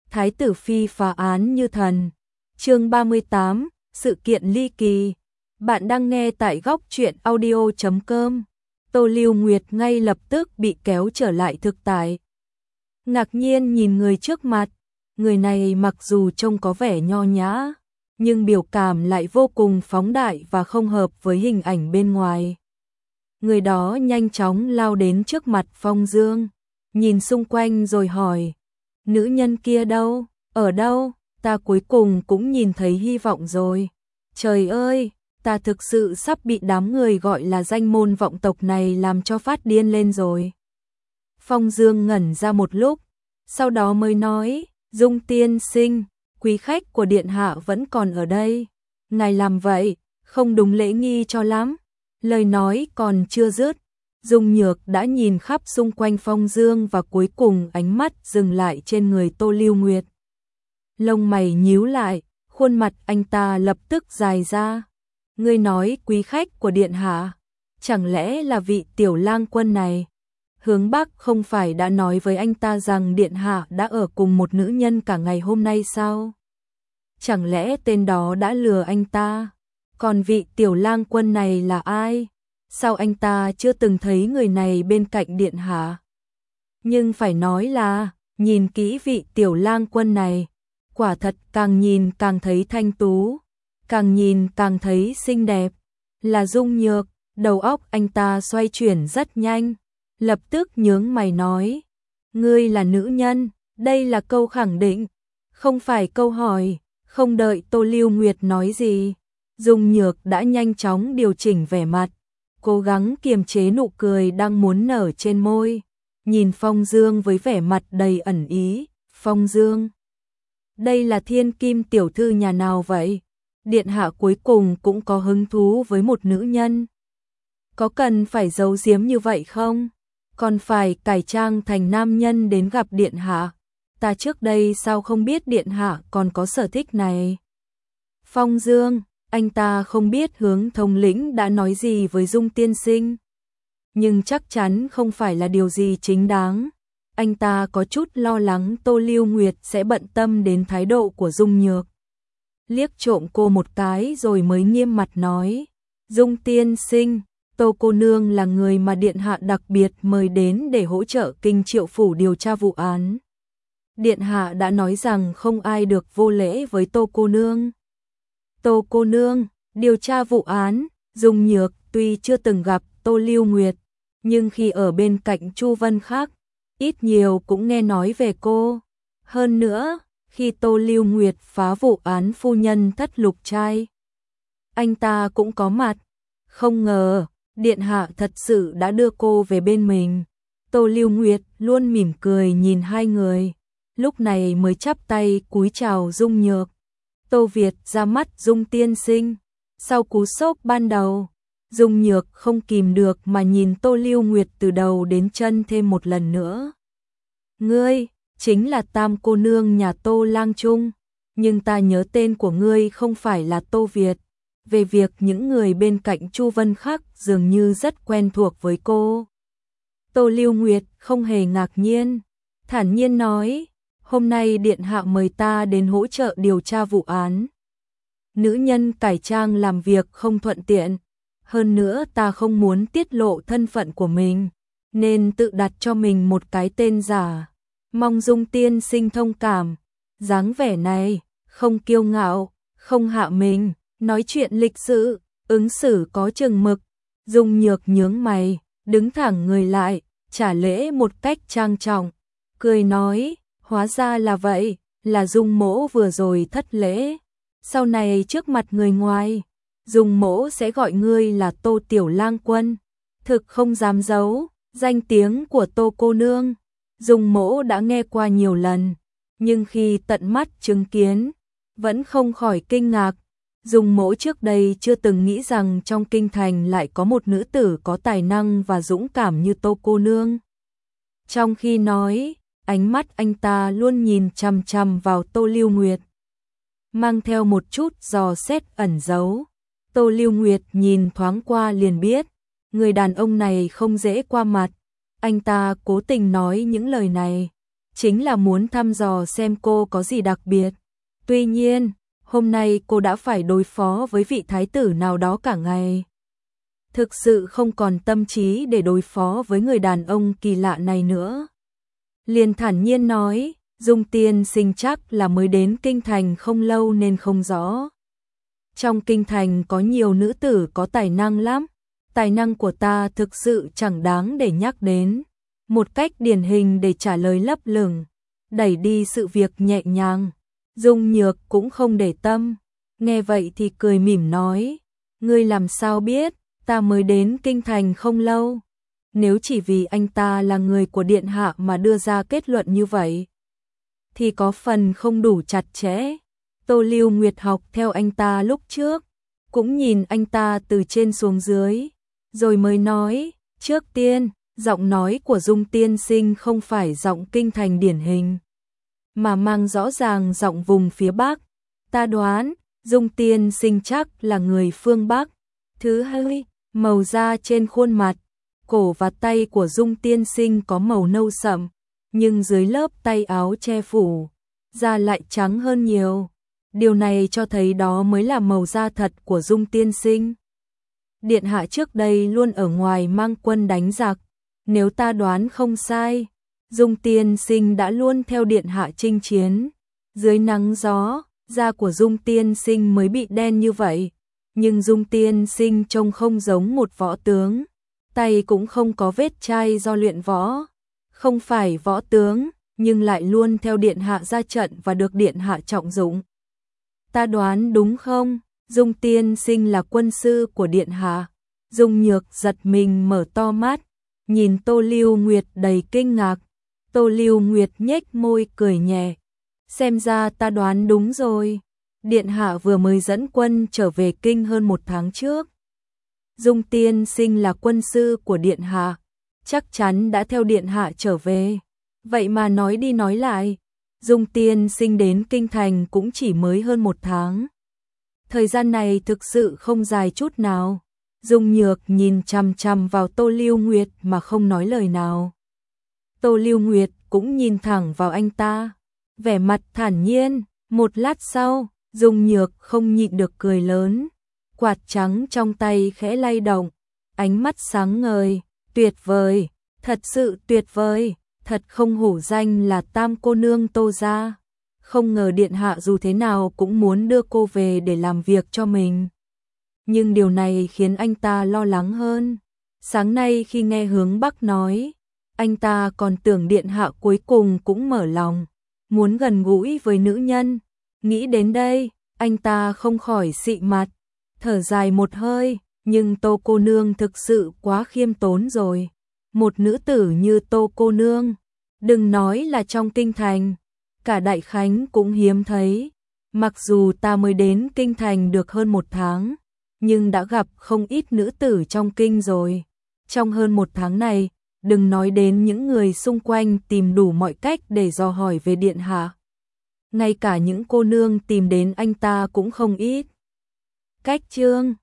Thái tử phi phá án như thần. Chương 38, sự kiện ly kỳ. Bạn đang nghe tại góc truyện audio.com. Tô Lưu Nguyệt ngay lập tức bị kéo trở lại thực tại. Ngạc nhiên nhìn người trước mặt, người này mặc dù trông có vẻ nho nhã, nhưng biểu cảm lại vô cùng phóng đại và không hợp với hình ảnh bên ngoài. Người đó nhanh chóng lao đến trước mặt Phong Dương, nhìn xung quanh rồi hỏi, nữ nhân kia đâu, ở đâu, ta cuối cùng cũng nhìn thấy hy vọng rồi. Trời ơi, ta thực sự sắp bị đám người gọi là danh môn vọng tộc này làm cho phát điên lên rồi. Phong Dương ngẩn ra một lúc, sau đó mới nói, Dung tiên sinh, quý khách của điện hạ vẫn còn ở đây. Ngài làm vậy, không đúng lễ nghi cho lắm. Lời nói còn chưa dứt, Dung Nhược đã nhìn khắp xung quanh Phong Dương và cuối cùng ánh mắt dừng lại trên người Tô Lưu Nguyệt. Lông mày nhíu lại, khuôn mặt anh ta lập tức dài ra. Ngươi nói quý khách của điện hạ, chẳng lẽ là vị tiểu lang quân này? Hướng Bắc không phải đã nói với anh ta rằng điện hạ đã ở cùng một nữ nhân cả ngày hôm nay sao? Chẳng lẽ tên đó đã lừa anh ta? Còn vị tiểu lang quân này là ai? Sao anh ta chưa từng thấy người này bên cạnh điện hạ? Nhưng phải nói là, nhìn kỹ vị tiểu lang quân này, quả thật càng nhìn càng thấy thanh tú, càng nhìn càng thấy xinh đẹp, là Dung Nhược. Đầu óc anh ta xoay chuyển rất nhanh, lập tức nhướng mày nói, ngươi là nữ nhân, đây là câu khẳng định, không phải câu hỏi. Không đợi Tô Lưu Nguyệt nói gì, Dung Nhược đã nhanh chóng điều chỉnh vẻ mặt, cố gắng kiềm chế nụ cười đang muốn nở trên môi, nhìn Phong Dương với vẻ mặt đầy ẩn ý. Phong Dương, đây là thiên kim tiểu thư nhà nào vậy? Điện hạ cuối cùng cũng có hứng thú với một nữ nhân. Có cần phải giấu giếm như vậy không? Còn phải cải trang thành nam nhân đến gặp điện hạ? Ta trước đây sao không biết điện hạ còn có sở thích này? Phong Dương, anh ta không biết Hướng thống lĩnh đã nói gì với Dung tiên sinh, nhưng chắc chắn không phải là điều gì chính đáng. Anh ta có chút lo lắng Tô Lưu Nguyệt sẽ bận tâm đến thái độ của Dung Nhược. Liếc trộm cô một cái rồi mới nghiêm mặt nói, Dung tiên sinh, Tô cô nương là người mà điện hạ đặc biệt mời đến để hỗ trợ Kinh Triệu phủ điều tra vụ án. Điện hạ đã nói rằng không ai được vô lễ với Tô cô nương. Tô cô nương, điều tra vụ án. Dung Nhược tuy chưa từng gặp Tô Lưu Nguyệt, nhưng khi ở bên cạnh Chu Vân Khắc, ít nhiều cũng nghe nói về cô. Hơn nữa, khi Tô Lưu Nguyệt phá vụ án phu nhân thất lục trai, anh ta cũng có mặt. Không ngờ, điện hạ thật sự đã đưa cô về bên mình. Tô Lưu Nguyệt luôn mỉm cười nhìn hai người, lúc này mới chắp tay cúi chào Dung Nhược. Tô Việt ra mắt Dung tiên sinh. Sau cú sốc ban đầu, Dung Nhược không kìm được mà nhìn Tô Lưu Nguyệt từ đầu đến chân thêm một lần nữa. Ngươi, chính là tam cô nương nhà Tô Lang Trung, nhưng ta nhớ tên của ngươi không phải là Tô Việt. Về việc những người bên cạnh Chu Vân Khắc dường như rất quen thuộc với cô, Tô Lưu Nguyệt không hề ngạc nhiên, thản nhiên nói, hôm nay điện hạ mời ta đến hỗ trợ điều tra vụ án. Nữ nhân cải trang làm việc không thuận tiện, hơn nữa ta không muốn tiết lộ thân phận của mình, nên tự đặt cho mình một cái tên giả. Mong Dung tiên sinh thông cảm. Dáng vẻ này, không kiêu ngạo, không hạ mình, nói chuyện lịch sự, ứng xử có chừng mực. Dung Nhược nhướng mày, đứng thẳng người lại, trả lễ một cách trang trọng, cười nói, hóa ra là vậy, là Dung mỗ vừa rồi thất lễ. Sau này trước mặt người ngoài, Dung mỗ sẽ gọi ngươi là Tô tiểu lang quân. Thực không dám giấu, danh tiếng của Tô cô nương, Dung mỗ đã nghe qua nhiều lần, nhưng khi tận mắt chứng kiến, vẫn không khỏi kinh ngạc. Dung mỗ trước đây chưa từng nghĩ rằng trong kinh thành lại có một nữ tử có tài năng và dũng cảm như Tô cô nương. Trong khi nói, ánh mắt anh ta luôn nhìn chằm chằm vào Tô Lưu Nguyệt, mang theo một chút dò xét ẩn giấu. Tô Lưu Nguyệt nhìn thoáng qua liền biết, người đàn ông này không dễ qua mặt. Anh ta cố tình nói những lời này, chính là muốn thăm dò xem cô có gì đặc biệt. Tuy nhiên, hôm nay cô đã phải đối phó với vị thái tử nào đó cả ngày. Thực sự không còn tâm trí để đối phó với người đàn ông kỳ lạ này nữa. Liền thản nhiên nói, Dung tiên sinh chắc là mới đến kinh thành không lâu nên không rõ. Trong kinh thành có nhiều nữ tử có tài năng lắm, tài năng của ta thực sự chẳng đáng để nhắc đến. Một cách điển hình để trả lời lấp lửng, đẩy đi sự việc nhẹ nhàng. Dung Nhược cũng không để tâm, nghe vậy thì cười mỉm nói, ngươi làm sao biết, ta mới đến kinh thành không lâu. Nếu chỉ vì anh ta là người của điện hạ mà đưa ra kết luận như vậy, thì có phần không đủ chặt chẽ. Tô Lưu Nguyệt học theo anh ta lúc trước, cũng nhìn anh ta từ trên xuống dưới, rồi mới nói, trước tiên, giọng nói của Dung tiên sinh không phải giọng kinh thành điển hình, mà mang rõ ràng giọng vùng phía Bắc. Ta đoán, Dung tiên sinh chắc là người phương Bắc. Thứ hai, màu da trên khuôn mặt, cổ và tay của Dung tiên sinh có màu nâu sậm, nhưng dưới lớp tay áo che phủ, da lại trắng hơn nhiều. Điều này cho thấy đó mới là màu da thật của Dung tiên sinh. Điện hạ trước đây luôn ở ngoài mang quân đánh giặc, nếu ta đoán không sai, Dung tiên sinh đã luôn theo điện hạ chinh chiến. Dưới nắng gió, da của Dung tiên sinh mới bị đen như vậy, nhưng Dung tiên sinh trông không giống một võ tướng, tay cũng không có vết chai do luyện võ. Không phải võ tướng, nhưng lại luôn theo điện hạ ra trận và được điện hạ trọng dụng. Ta đoán đúng không? Dung tiên sinh là quân sư của điện hạ. Dung Nhược giật mình mở to mắt, nhìn Tô Lưu Nguyệt đầy kinh ngạc. Tô Lưu Nguyệt nhếch môi cười nhẹ, xem ra ta đoán đúng rồi. Điện hạ vừa mới dẫn quân trở về kinh hơn 1 tháng trước. Dung tiên sinh là quân sư của điện hạ, chắc chắn đã theo điện hạ trở về. Vậy mà nói đi nói lại, Dung tiên sinh đến kinh thành cũng chỉ mới hơn 1 tháng. Thời gian này thực sự không dài chút nào. Dung Nhược nhìn chằm chằm vào Tô Lưu Nguyệt mà không nói lời nào. Tô Lưu Nguyệt cũng nhìn thẳng vào anh ta, vẻ mặt thản nhiên. Một lát sau, Dung Nhược không nhịn được cười lớn. Quạt trắng trong tay khẽ lay động, ánh mắt sáng ngời, tuyệt vời, thật sự tuyệt vời, thật không hổ danh là tam cô nương Tô gia. Không ngờ điện hạ dù thế nào cũng muốn đưa cô về để làm việc cho mình. Nhưng điều này khiến anh ta lo lắng hơn. Sáng nay khi nghe Hướng Bắc nói, anh ta còn tưởng điện hạ cuối cùng cũng mở lòng, muốn gần gũi với nữ nhân. Nghĩ đến đây, anh ta không khỏi xị mặt, thở dài một hơi, nhưng Tô cô nương thực sự quá khiêm tốn rồi. Một nữ tử như Tô cô nương, đừng nói là trong kinh thành, cả Đại Khánh cũng hiếm thấy. Mặc dù ta mới đến kinh thành được hơn 1 tháng, nhưng đã gặp không ít nữ tử trong kinh rồi. Trong hơn 1 tháng này, đừng nói đến những người xung quanh tìm đủ mọi cách để dò hỏi về điện hạ. Ngay cả những cô nương tìm đến anh ta cũng không ít. Cách chương